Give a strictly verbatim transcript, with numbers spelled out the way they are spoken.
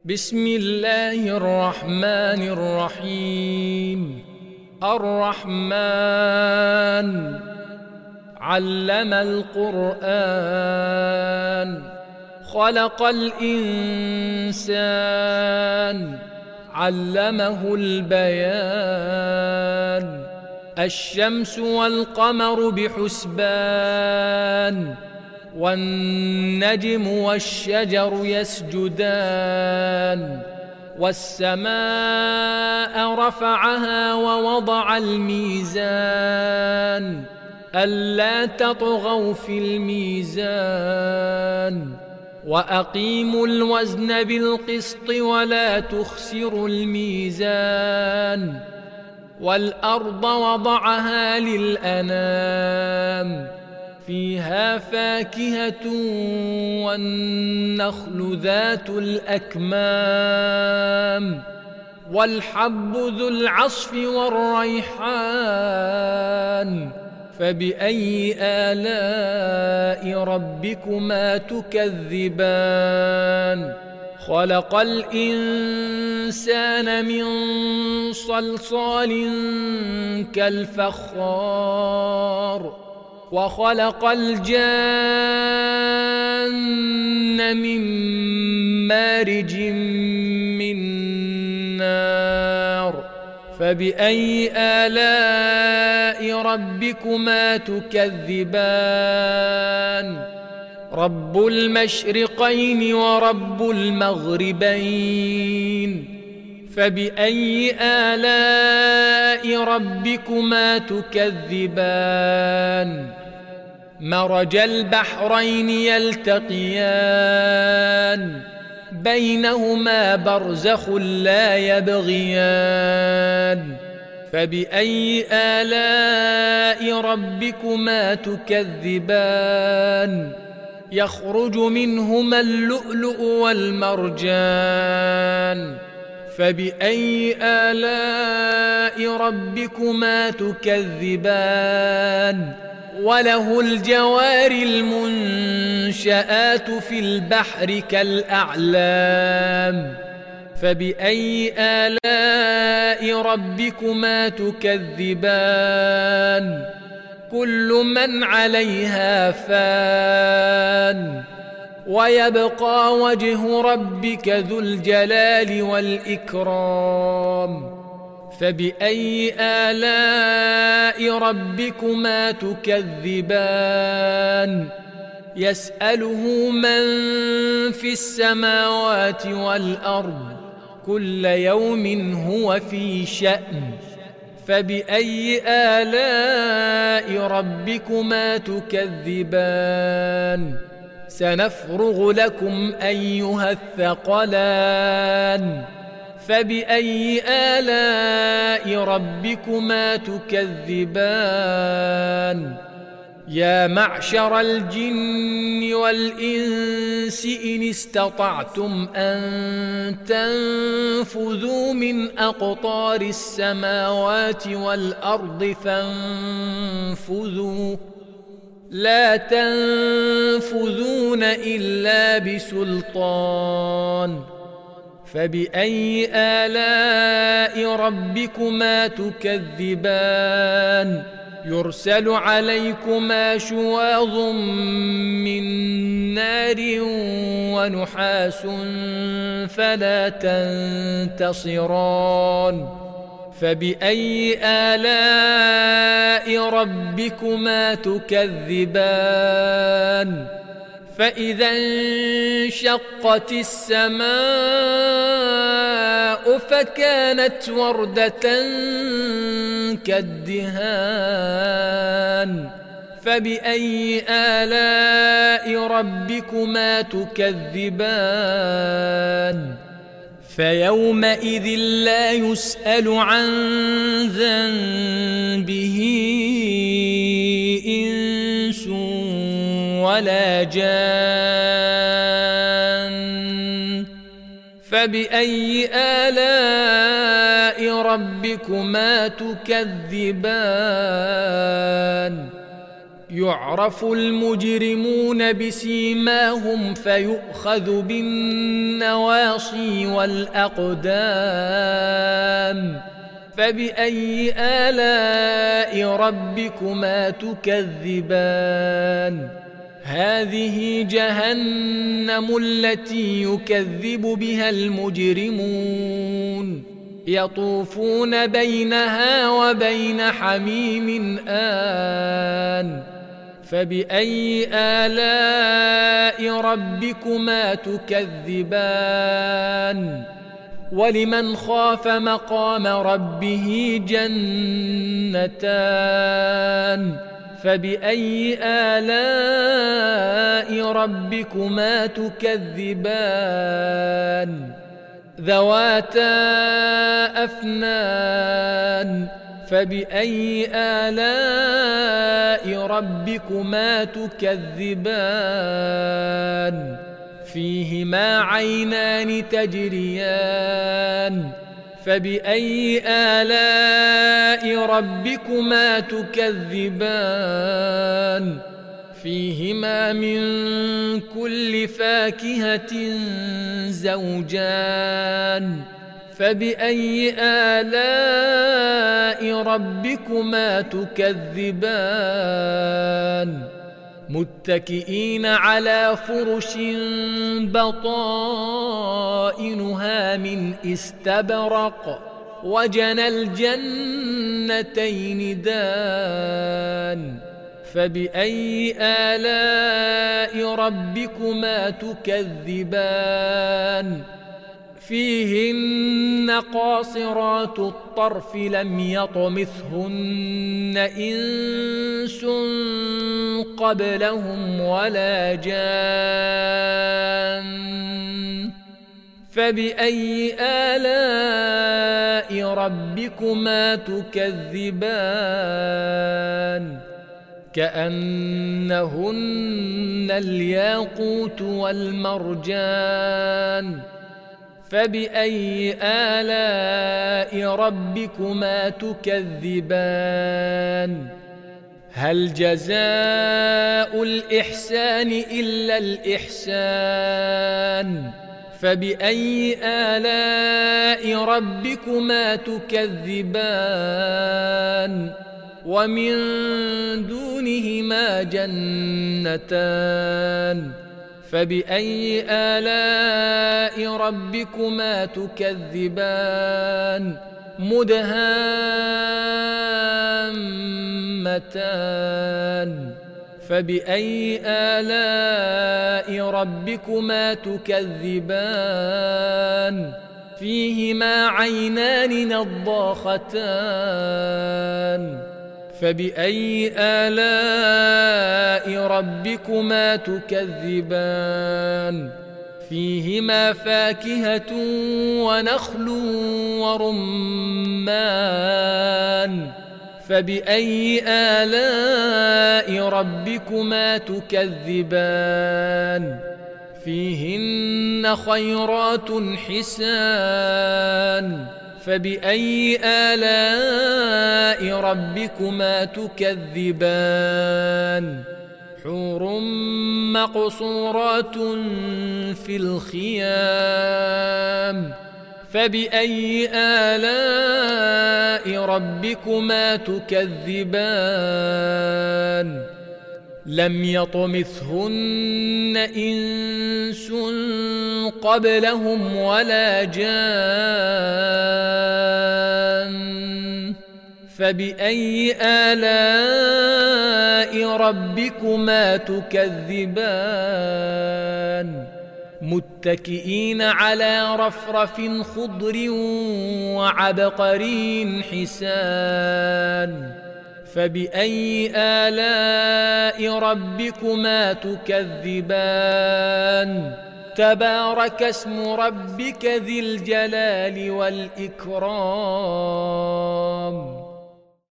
بسم الله الرحمن الرحيم. الرحمن علم القرآن، خلق الإنسان، علمه البيان. الشمس والقمر بحسبان، والنجم والشجر يسجدان. والسماء رفعها ووضع الميزان، ألا تطغوا في الميزان. وأقيموا الوزن بالقسط ولا تخسروا الميزان. والأرض وضعها للأنام، فيها فاكهة والنخل ذات الأكمام، والحب ذو العصف والريحان. فبأي آلاء ربكما تكذبان؟ خلق الإنسان من صلصال كالفخار، وخلق الجان من مارج من نار. فبأي آلاء ربكما تكذبان؟ رب المشرقين ورب المغربين. فبأي آلاء ربكما تكذبان؟ مرج البحرين يلتقيان، بينهما برزخ لا يبغيان. فبأي آلاء ربكما تكذبان؟ يخرج منهما اللؤلؤ والمرجان. فبأي آلاء ربكما تكذبان؟ وله الجوار المنشآت في البحر كالأعلام. فبأي آلاء ربكما تكذبان؟ كل من عليها فان، ويبقى وجه ربك ذو الجلال والإكرام. فبأي آلاء ربكما تكذبان؟ يسأله من في السماوات والأرض، كل يوم هو في شأن. فبأي آلاء ربكما تكذبان؟ سنفرغ لكم أيها الثقلان. فبأي آلاء ربكما تكذبان؟ يا معشر الجن والإنس إن استطعتم أن تنفذوا من أقطار السماوات والأرض فانفذوا، لا تنفذون إلا بسلطان. فبأي آلاء ربكما تكذبان؟ يرسل عليكما شواظ من نار ونحاس فلا تنتصران. فبأي آلاء ربكما تكذبان؟ فإذا انشقت السماء فكانت وردة كالدهان. فبأي آلاء ربكما تكذبان؟ فيومئذ لا يسأل عن ذنبه إنس ولا جان. فبأي آلاء ربكما تكذبان؟ يعرف المجرمون بسيماهم فيؤخذ بالنواصي والأقدام فبأي آلاء ربكما تكذبان هذه جهنم التي يكذب بها المجرمون يطوفون بينها وبين حميم آن فبأي آلاء ربكما تكذبان ولمن خاف مقام ربه جنتان فبأي آلاء ربكما تكذبان ذواتا أفنان فبأي آلاء ربكما تكذبان فيهما عينان تجريان فبأي آلاء ربكما تكذبان فيهما من كل فاكهة زوجان فبأي آلاء ربكما تكذبان متكئين على فرش بطائنها من استبرق وجنى الجنتين دان فبأي آلاء ربكما تكذبان فيهن قاصرات الطرف لم يطمثهن إنس قبلهم ولا جان فبأي آلاء ربكما تكذبان كأنهن الياقوت والمرجان فبأي آلاء ربكما تكذبان هل جزاء الإحسان إلا الإحسان فبأي آلاء ربكما تكذبان ومن دونهما جنتان فبأي آلاء ربكما تكذبان مدهامتان فبأي آلاء ربكما تكذبان فيهما عينان نضاختان فبأي آلاء ربكما تكذبان فيهما فاكهة ونخل ورمان فبأي آلاء ربكما تكذبان فيهن خيرات حسان فبأي آلاء ربكما تكذبان حور مقصورات في الخيام فبأي آلاء ربكما تكذبان لم يطمثهن إنس قبلهم ولا جان فبأي آلاء ربكما تكذبان متكئين على رفرف خضر وعبقري حسان فبأي آلاء ربكما تكذبان تبارك اسم ربك ذي الجلال والإكرام